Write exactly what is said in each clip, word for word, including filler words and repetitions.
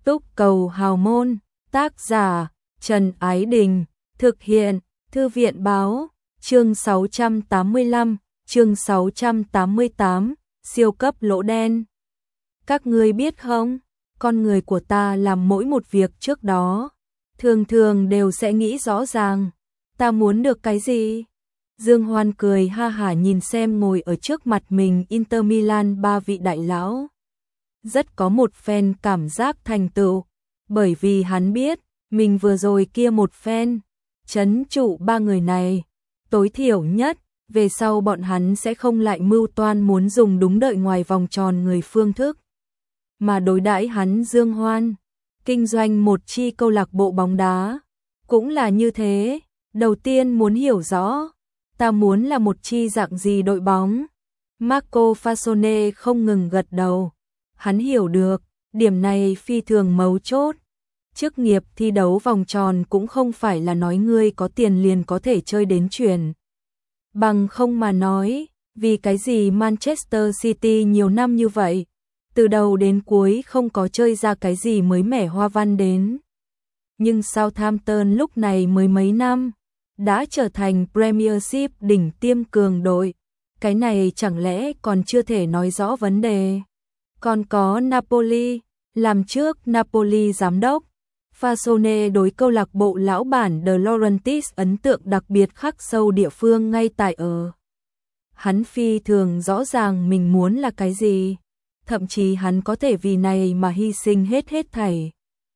Túc Cầu Hào Môn, tác giả Trần Ái Đình, thực hiện Thư viện Báo, chương sáu trăm tám mươi lăm, chương sáu trăm tám mươi tám, siêu cấp lỗ đen. Các ngươi biết không, con người của ta làm mỗi một việc trước đó, thường thường đều sẽ nghĩ rõ ràng, ta muốn được cái gì? Dương Hoan cười ha hả nhìn xem ngồi ở trước mặt mình Inter Milan ba vị đại lão. Rất có một phen cảm giác thành tựu, bởi vì hắn biết, mình vừa rồi kia một phen, trấn trụ ba người này, tối thiểu nhất, về sau bọn hắn sẽ không lại mưu toan muốn dùng đúng đợi ngoài vòng tròn người phương thức. Mà đối đãi hắn Dương Hoan, kinh doanh một chi câu lạc bộ bóng đá, cũng là như thế, đầu tiên muốn hiểu rõ, ta muốn là một chi dạng gì đội bóng. Marco Fasone không ngừng gật đầu, hắn hiểu được, điểm này phi thường mấu chốt. Chức nghiệp thi đấu vòng tròn cũng không phải là nói ngươi có tiền liền có thể chơi đến chuyển. Bằng không mà nói, vì cái gì Manchester City nhiều năm như vậy, từ đầu đến cuối không có chơi ra cái gì mới mẻ hoa văn đến. Nhưng Southampton lúc này mới mấy năm, đã trở thành Premiership đỉnh tiêm cường đội, cái này chẳng lẽ còn chưa thể nói rõ vấn đề. Còn có Napoli, làm trước Napoli giám đốc, Fasone đối câu lạc bộ lão bản De Laurentiis ấn tượng đặc biệt khắc sâu địa phương ngay tại ở. Hắn phi thường rõ ràng mình muốn là cái gì, thậm chí hắn có thể vì này mà hy sinh hết hết thảy.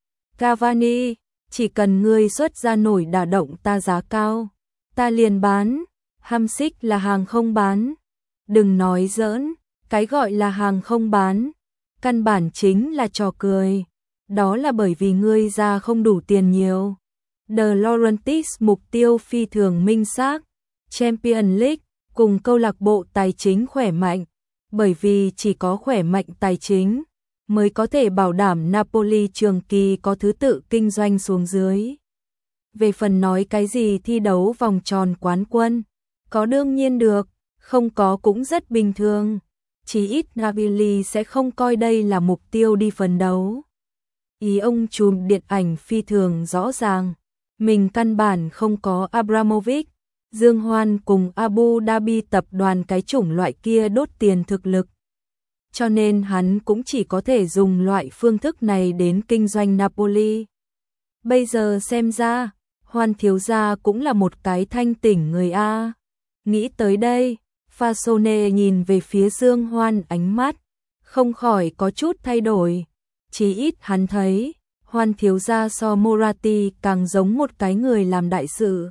Cavani, chỉ cần ngươi xuất ra nổi đả động ta giá cao, ta liền bán, Hamsik là hàng không bán. Đừng nói giỡn, cái gọi là hàng không bán, căn bản chính là trò cười. Đó là bởi vì ngươi ra không đủ tiền nhiều. De Laurentiis mục tiêu phi thường minh xác, Champions League cùng câu lạc bộ tài chính khỏe mạnh, bởi vì chỉ có khỏe mạnh tài chính mới có thể bảo đảm Napoli trường kỳ có thứ tự kinh doanh xuống dưới. Về phần nói cái gì thi đấu vòng tròn quán quân, có đương nhiên được, không có cũng rất bình thường, chỉ ít Napoli sẽ không coi đây là mục tiêu đi phấn đấu. Ý ông trùm điện ảnh phi thường rõ ràng, mình căn bản không có Abramovich, Dương Hoan cùng Abu Dhabi tập đoàn cái chủng loại kia đốt tiền thực lực. Cho nên hắn cũng chỉ có thể dùng loại phương thức này đến kinh doanh Napoli. Bây giờ xem ra, Hoan thiếu gia cũng là một cái thanh tỉnh người A. Nghĩ tới đây, Fasone nhìn về phía Dương Hoan ánh mắt, không khỏi có chút thay đổi. Chỉ ít hắn thấy, Hoan thiếu gia so Moratti càng giống một cái người làm đại sự.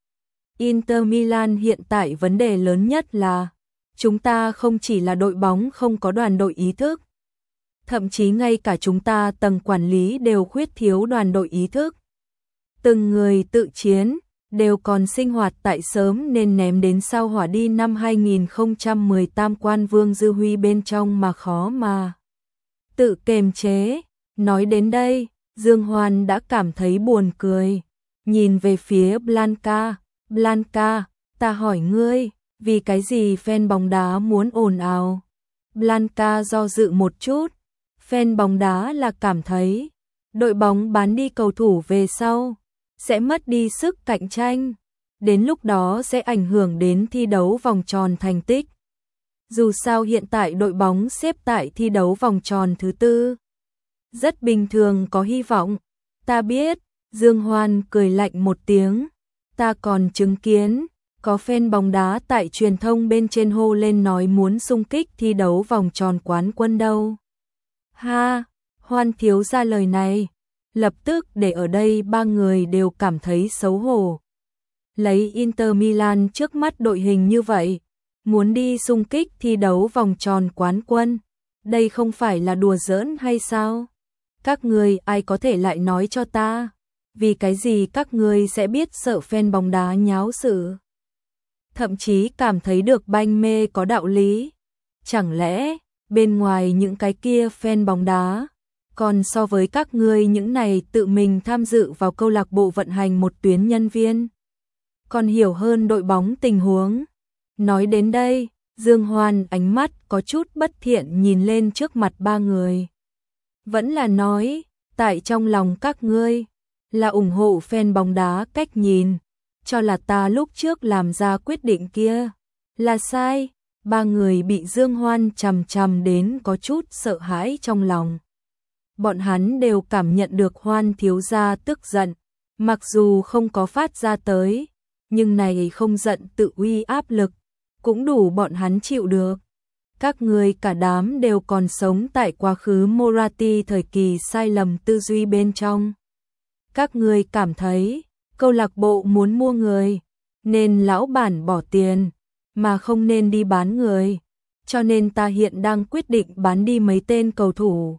Inter Milan hiện tại vấn đề lớn nhất là, chúng ta không chỉ là đội bóng không có đoàn đội ý thức, thậm chí ngay cả chúng ta tầng quản lý đều khuyết thiếu đoàn đội ý thức. Từng người tự chiến, đều còn sinh hoạt tại sớm nên ném đến sau hỏa đi năm hai nghìn không trăm mười tam quan vương dư huy bên trong mà khó mà tự kềm chế. Nói đến đây, Dương Hoan đã cảm thấy buồn cười, nhìn về phía Blanca, Blanca, ta hỏi ngươi, vì cái gì fan bóng đá muốn ồn ào? Blanca do dự một chút, fan bóng đá là cảm thấy, đội bóng bán đi cầu thủ về sau, sẽ mất đi sức cạnh tranh, đến lúc đó sẽ ảnh hưởng đến thi đấu vòng tròn thành tích. Dù sao hiện tại đội bóng xếp tại thi đấu vòng tròn thứ tư, rất bình thường có hy vọng. Ta biết, Dương Hoan cười lạnh một tiếng, ta còn chứng kiến, có fan bóng đá tại truyền thông bên trên hô lên nói muốn xung kích thi đấu vòng tròn quán quân đâu. Ha, Hoan thiếu ra lời này, lập tức để ở đây ba người đều cảm thấy xấu hổ. Lấy Inter Milan trước mắt đội hình như vậy, muốn đi xung kích thi đấu vòng tròn quán quân, đây không phải là đùa giỡn hay sao? Các người ai có thể lại nói cho ta, vì cái gì các người sẽ biết sợ fan bóng đá nháo sự? Thậm chí cảm thấy được banh mê có đạo lý. Chẳng lẽ, bên ngoài những cái kia fan bóng đá, còn so với các ngươi những này tự mình tham dự vào câu lạc bộ vận hành một tuyến nhân viên, còn hiểu hơn đội bóng tình huống. Nói đến đây, Dương Hoan ánh mắt có chút bất thiện nhìn lên trước mặt ba người. Vẫn là nói, tại trong lòng các ngươi là ủng hộ fan bóng đá cách nhìn, cho là ta lúc trước làm ra quyết định kia là sai. Ba người bị Dương Hoan chằm chằm đến có chút sợ hãi trong lòng. Bọn hắn đều cảm nhận được Hoan thiếu gia tức giận, mặc dù không có phát ra tới, nhưng này không giận tự uy áp lực, cũng đủ bọn hắn chịu được. Các người cả đám đều còn sống tại quá khứ Morati thời kỳ sai lầm tư duy bên trong. Các người cảm thấy, câu lạc bộ muốn mua người, nên lão bản bỏ tiền, mà không nên đi bán người. Cho nên ta hiện đang quyết định bán đi mấy tên cầu thủ,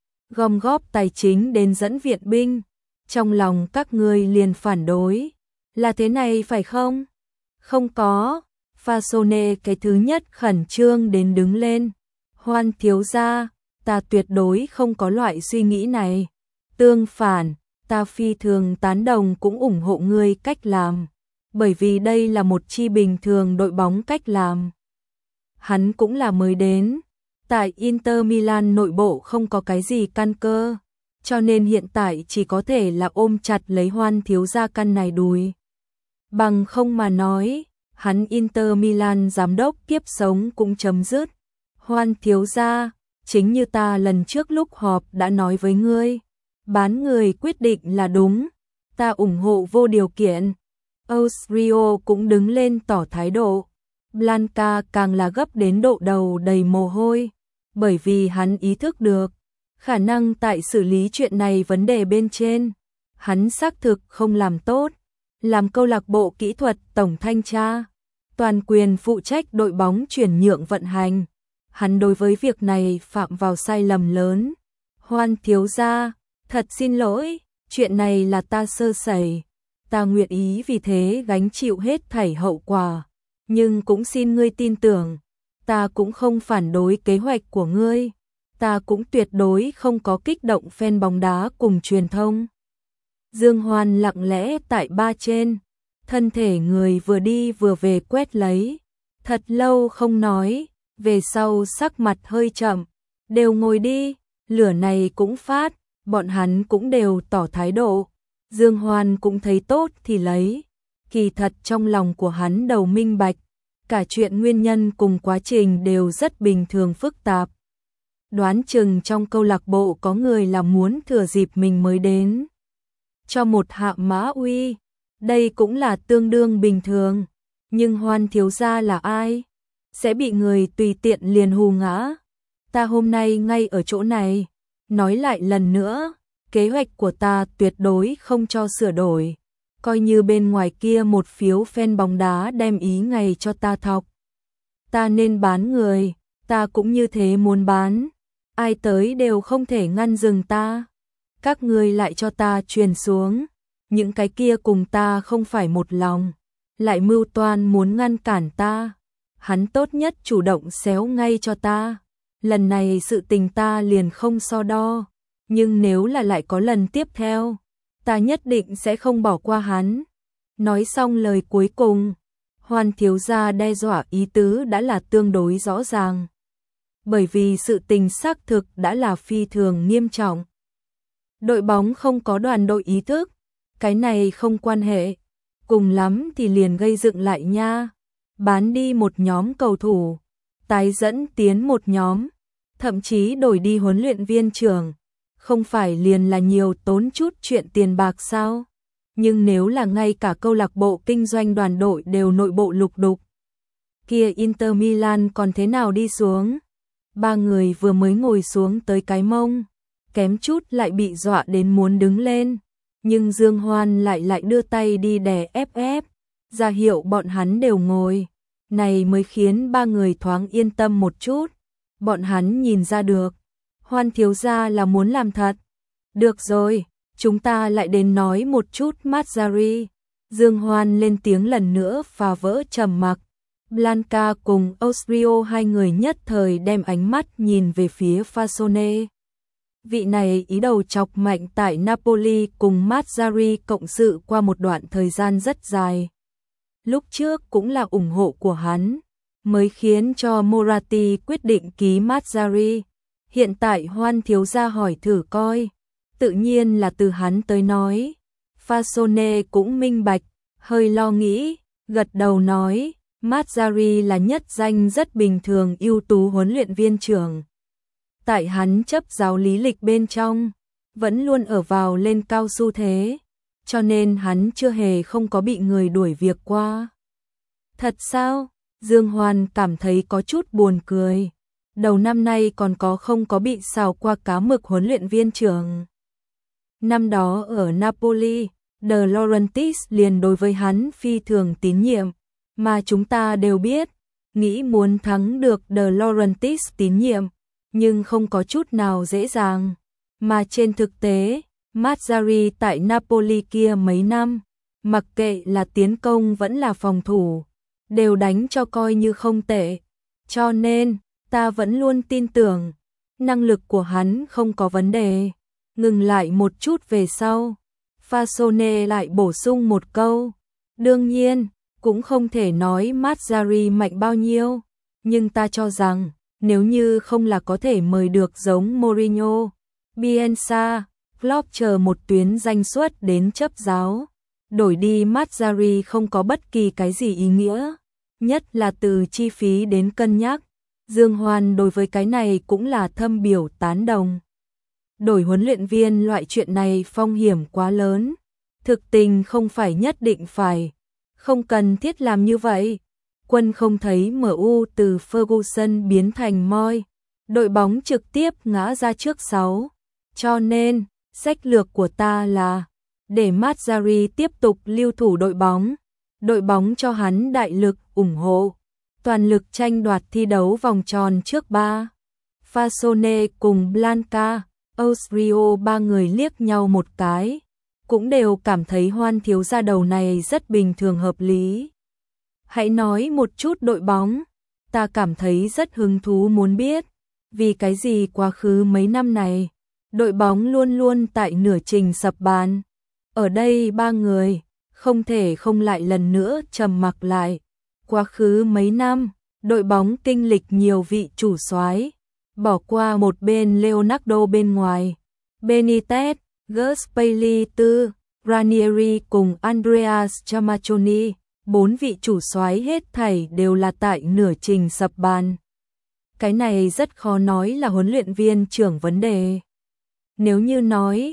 gom góp tài chính đến dẫn viện binh. Trong lòng các ngươi liền phản đối, là thế này phải không? Không có. Fasone cái thứ nhất khẩn trương đến đứng lên. Hoan thiếu gia, ta tuyệt đối không có loại suy nghĩ này. Tương phản, ta phi thường tán đồng cũng ủng hộ ngươi cách làm, bởi vì đây là một chi bình thường đội bóng cách làm. Hắn cũng là mới đến, tại Inter Milan nội bộ không có cái gì căn cơ, cho nên hiện tại chỉ có thể là ôm chặt lấy Hoan thiếu gia căn này đùi. Bằng không mà nói, hắn Inter Milan giám đốc kiếp sống cũng chấm dứt. Hoan thiếu gia, chính như ta lần trước lúc họp đã nói với ngươi, bán người quyết định là đúng, ta ủng hộ vô điều kiện. Austrio cũng đứng lên tỏ thái độ. Blanca càng là gấp đến độ đầu đầy mồ hôi, bởi vì hắn ý thức được, khả năng tại xử lý chuyện này vấn đề bên trên, hắn xác thực không làm tốt. Làm câu lạc bộ kỹ thuật tổng thanh tra, toàn quyền phụ trách đội bóng chuyển nhượng vận hành, hắn đối với việc này phạm vào sai lầm lớn. Hoan thiếu gia, thật xin lỗi, chuyện này là ta sơ sẩy, ta nguyện ý vì thế gánh chịu hết thảy hậu quả, nhưng cũng xin ngươi tin tưởng, ta cũng không phản đối kế hoạch của ngươi, ta cũng tuyệt đối không có kích động fan bóng đá cùng truyền thông. Dương Hoan lặng lẽ tại ba trên, thân thể người vừa đi vừa về quét lấy, thật lâu không nói, về sau sắc mặt hơi chậm, đều ngồi đi, lửa này cũng phát, bọn hắn cũng đều tỏ thái độ. Dương Hoan cũng thấy tốt thì lấy, kỳ thật trong lòng của hắn đầu minh bạch, cả chuyện nguyên nhân cùng quá trình đều rất bình thường phức tạp. Đoán chừng trong câu lạc bộ có người là muốn thừa dịp mình mới đến, cho một hạ mã uy, đây cũng là tương đương bình thường, nhưng Hoan thiếu gia là ai? Sẽ bị người tùy tiện liền hù ngã. Ta hôm nay ngay ở chỗ này, nói lại lần nữa, kế hoạch của ta tuyệt đối không cho sửa đổi, coi như bên ngoài kia một phiếu fan bóng đá đem ý ngày cho ta thọc. Ta nên bán người, ta cũng như thế muốn bán, ai tới đều không thể ngăn dừng ta. Các ngươi lại cho ta truyền xuống, những cái kia cùng ta không phải một lòng, lại mưu toan muốn ngăn cản ta, hắn tốt nhất chủ động xéo ngay cho ta. Lần này sự tình ta liền không so đo, nhưng nếu là lại có lần tiếp theo, ta nhất định sẽ không bỏ qua hắn. Nói xong lời cuối cùng, Hoan thiếu gia đe dọa ý tứ đã là tương đối rõ ràng, bởi vì sự tình xác thực đã là phi thường nghiêm trọng. Đội bóng không có đoàn đội ý thức, cái này không quan hệ, cùng lắm thì liền gây dựng lại nha, bán đi một nhóm cầu thủ, tái dẫn tiến một nhóm, thậm chí đổi đi huấn luyện viên trưởng, không phải liền là nhiều tốn chút chuyện tiền bạc sao? Nhưng nếu là ngay cả câu lạc bộ kinh doanh đoàn đội đều nội bộ lục đục, kia Inter Milan còn thế nào đi xuống? Ba người vừa mới ngồi xuống tới cái mông, kém chút lại bị dọa đến muốn đứng lên, nhưng Dương Hoan lại lại đưa tay đi đè ép ép, ra hiệu bọn hắn đều ngồi, này mới khiến ba người thoáng yên tâm một chút. Bọn hắn nhìn ra được, Hoan thiếu gia là muốn làm thật. Được rồi, chúng ta lại đến nói một chút Mazzarri. Dương Hoan lên tiếng lần nữa phá vỡ trầm mặc. Blanca cùng Austrio hai người nhất thời đem ánh mắt nhìn về phía Fasone. Vị này ý đầu chọc mạnh tại Napoli cùng Mazzarri cộng sự qua một đoạn thời gian rất dài. Lúc trước cũng là ủng hộ của hắn, mới khiến cho Moratti quyết định ký Mazzarri. Hiện tại Hoan thiếu gia hỏi thử coi, tự nhiên là từ hắn tới nói. Fasone cũng minh bạch, hơi lo nghĩ, gật đầu nói, Mazzarri là nhất danh rất bình thường ưu tú huấn luyện viên trưởng. Tại hắn chấp giáo lý lịch bên trong, vẫn luôn ở vào lên cao xu thế, cho nên hắn chưa hề không có bị người đuổi việc qua. Thật sao? Dương Hoan cảm thấy có chút buồn cười. Đầu năm nay còn có không có bị xào qua cá mực huấn luyện viên trưởng. Năm đó ở Napoli, De Laurentiis liền đối với hắn phi thường tín nhiệm, mà chúng ta đều biết, nghĩ muốn thắng được De Laurentiis tín nhiệm, nhưng không có chút nào dễ dàng. Mà trên thực tế, Mazzarri tại Napoli kia mấy năm, mặc kệ là tiến công vẫn là phòng thủ, đều đánh cho coi như không tệ. Cho nên, ta vẫn luôn tin tưởng, năng lực của hắn không có vấn đề. Ngừng lại một chút về sau, Fasone lại bổ sung một câu. Đương nhiên, cũng không thể nói Mazzarri mạnh bao nhiêu, nhưng ta cho rằng, nếu như không là có thể mời được giống Mourinho, Bielsa, Klopp chờ một tuyến danh suất đến chấp giáo, đổi đi Mazzarri không có bất kỳ cái gì ý nghĩa, nhất là từ chi phí đến cân nhắc. Dương Hoan đối với cái này cũng là thâm biểu tán đồng. Đổi huấn luyện viên loại chuyện này phong hiểm quá lớn, thực tình không phải nhất định phải, không cần thiết làm như vậy. Quân không thấy em u từ Ferguson biến thành Moyes, đội bóng trực tiếp ngã ra trước sáu. Cho nên, sách lược của ta là để Mazzarri tiếp tục lưu thủ đội bóng, đội bóng cho hắn đại lực ủng hộ, toàn lực tranh đoạt thi đấu vòng tròn trước ba. Fasone cùng Blanca, Osrio ba người liếc nhau một cái, cũng đều cảm thấy Hoan thiếu gia đầu này rất bình thường hợp lý. Hãy nói một chút đội bóng, ta cảm thấy rất hứng thú muốn biết, vì cái gì quá khứ mấy năm này, đội bóng luôn luôn tại nửa trình sập bàn. Ở đây ba người, không thể không lại lần nữa trầm mặc lại. Quá khứ mấy năm, đội bóng kinh lịch nhiều vị chủ soái, bỏ qua một bên Leonardo bên ngoài, Benitez, Gattuso, Ranieri cùng Andreas Chamaccioni, bốn vị chủ soái hết thảy đều là tại nửa trình sập bàn. Cái này rất khó nói là huấn luyện viên trưởng vấn đề. Nếu như nói,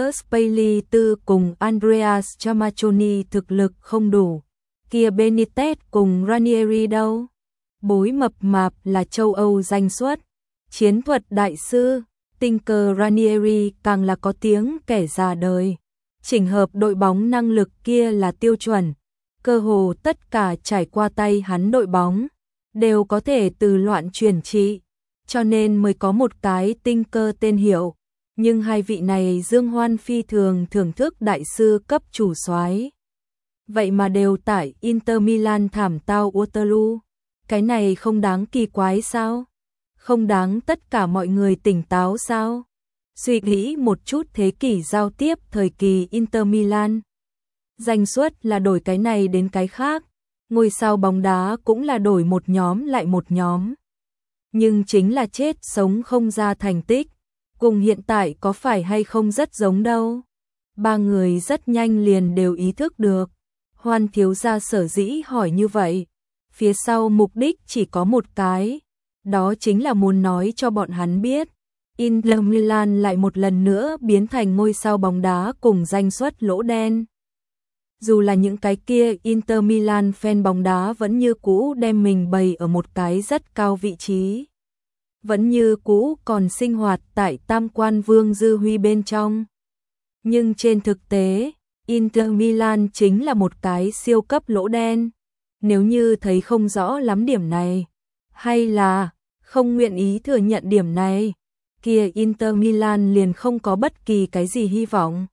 Gattuso cùng Andreas Chamaccioni thực lực không đủ, kia Benitez cùng Ranieri đâu? Bối mập mạp là châu Âu danh xuất, chiến thuật đại sư, tinh cơ Ranieri càng là có tiếng kẻ già đời. Chỉnh hợp đội bóng năng lực kia là tiêu chuẩn, cơ hồ tất cả trải qua tay hắn đội bóng, đều có thể từ loạn chuyển trị, cho nên mới có một cái tinh cơ tên hiệu. Nhưng hai vị này Dương Hoan phi thường thưởng thức đại sư cấp chủ soái. Vậy mà đều tại Inter Milan thảm tao Waterloo. Cái này không đáng kỳ quái sao? Không đáng tất cả mọi người tỉnh táo sao? Suy nghĩ một chút thế kỷ giao tiếp thời kỳ Inter Milan. Danh suất là đổi cái này đến cái khác, ngôi sao bóng đá cũng là đổi một nhóm lại một nhóm. Nhưng chính là chết sống không ra thành tích, cùng hiện tại có phải hay không rất giống đâu. Ba người rất nhanh liền đều ý thức được. Hoan thiếu gia sở dĩ hỏi như vậy, phía sau mục đích chỉ có một cái, đó chính là muốn nói cho bọn hắn biết, Inter Milan lại một lần nữa biến thành ngôi sao bóng đá cùng danh suất lỗ đen. Dù là những cái kia Inter Milan fan bóng đá vẫn như cũ đem mình bày ở một cái rất cao vị trí, vẫn như cũ còn sinh hoạt tại tam quan vương dư huy bên trong. Nhưng trên thực tế, Inter Milan chính là một cái siêu cấp lỗ đen. Nếu như thấy không rõ lắm điểm này, hay là không nguyện ý thừa nhận điểm này, kia Inter Milan liền không có bất kỳ cái gì hy vọng.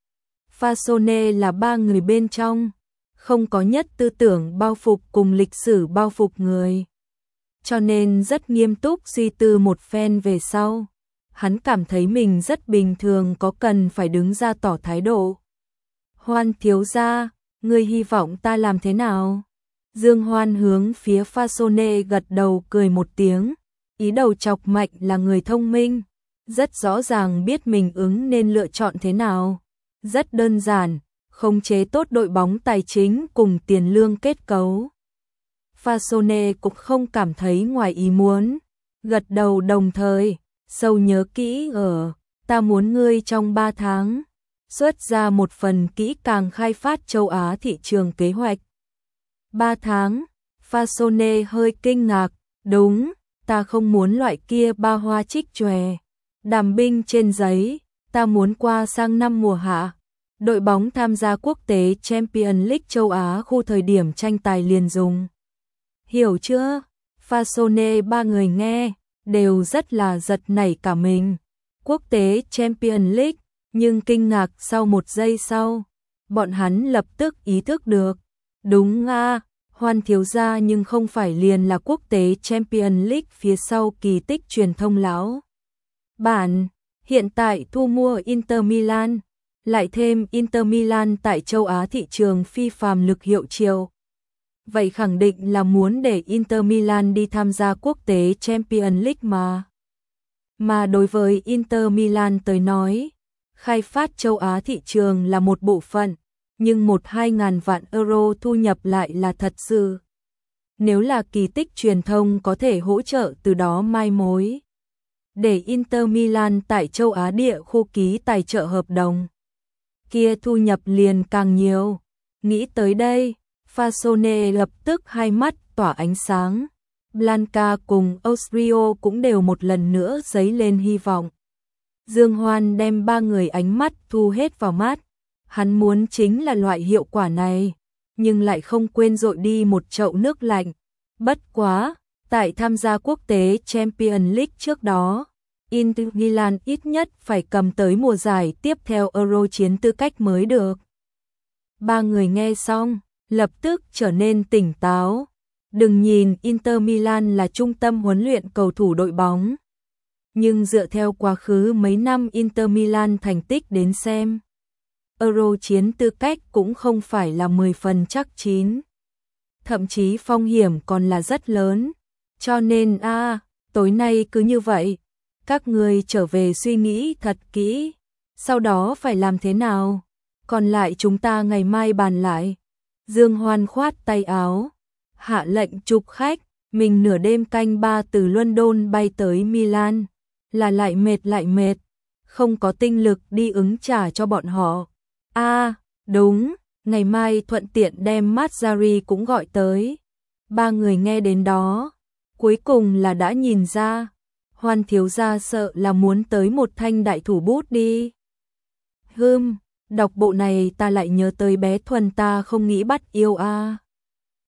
Fasone là ba người bên trong, không có nhất tư tưởng bao phục cùng lịch sử bao phục người. Cho nên rất nghiêm túc suy tư một phen về sau. Hắn cảm thấy mình rất bình thường có cần phải đứng ra tỏ thái độ. Hoan thiếu gia, ngươi hy vọng ta làm thế nào? Dương Hoan hướng phía Fasone gật đầu cười một tiếng, ý đầu chọc mạnh là người thông minh. rất rõ ràng biết mình ứng nên lựa chọn thế nào. Rất đơn giản, khống chế tốt đội bóng tài chính cùng tiền lương kết cấu. Fasone cũng không cảm thấy ngoài ý muốn, gật đầu đồng thời, sâu nhớ kỹ ở, ta muốn ngươi trong ba tháng, xuất ra một phần kỹ càng khai phát châu Á thị trường kế hoạch. ba tháng, Fasone hơi kinh ngạc, đúng, ta không muốn loại kia ba hoa trích chòe, đàm binh trên giấy, ta muốn qua sang năm mùa hạ. Đội bóng tham gia quốc tế Champions League châu Á khu thời điểm tranh tài liền dùng. Hiểu chưa? Fasone ba người nghe, đều rất là giật nảy cả mình. Quốc tế Champions League, nhưng kinh ngạc sau một giây sau. Bọn hắn lập tức ý thức được. Đúng nga, Hoan thiếu gia nhưng không phải liền là quốc tế Champions League phía sau kỳ tích truyền thông lão. Bản, hiện tại thu mua Inter Milan. Lại thêm Inter Milan tại châu Á thị trường phi phàm lực hiệu triệu. Vậy khẳng định là muốn để Inter Milan đi tham gia quốc tế Champions League mà. Mà đối với Inter Milan tới nói, khai phát châu Á thị trường là một bộ phận, nhưng một hai ngàn vạn euro thu nhập lại là thật sự. Nếu là kỳ tích truyền thông có thể hỗ trợ từ đó mai mối. Để Inter Milan tại châu Á địa khu ký tài trợ hợp đồng. Kia thu nhập liền càng nhiều. Nghĩ tới đây, Fasone lập tức hai mắt tỏa ánh sáng. Blanca cùng Austrio cũng đều một lần nữa dấy lên hy vọng. Dương Hoan đem ba người ánh mắt thu hết vào mắt. Hắn muốn chính là loại hiệu quả này, nhưng lại không quên dội đi một chậu nước lạnh. Bất quá, tại tham gia quốc tế Champions League trước đó, Inter Milan ít nhất phải cầm tới mùa giải tiếp theo Euro chiến tư cách mới được. Ba người nghe xong, lập tức trở nên tỉnh táo. Đừng nhìn Inter Milan là trung tâm huấn luyện cầu thủ đội bóng, nhưng dựa theo quá khứ mấy năm Inter Milan thành tích đến xem, Euro chiến tư cách cũng không phải là mười phần chắc chín. Thậm chí phong hiểm còn là rất lớn. Cho nên a à, tối nay cứ như vậy. Các người trở về suy nghĩ thật kỹ. Sau đó phải làm thế nào? Còn lại chúng ta ngày mai bàn lại. Dương Hoan khoát tay áo. Hạ lệnh chụp khách. Mình nửa đêm canh ba từ London bay tới Milan. Là lại mệt lại mệt. Không có tinh lực đi ứng trả cho bọn họ. a à, đúng. Ngày mai thuận tiện đem Mazzari cũng gọi tới. Ba người nghe đến đó, cuối cùng là đã nhìn ra, Hoan thiếu gia sợ là muốn tới một thanh đại thủ bút đi. Hừm, đọc bộ này ta lại nhớ tới bé Thuần ta không nghĩ bắt yêu a. À.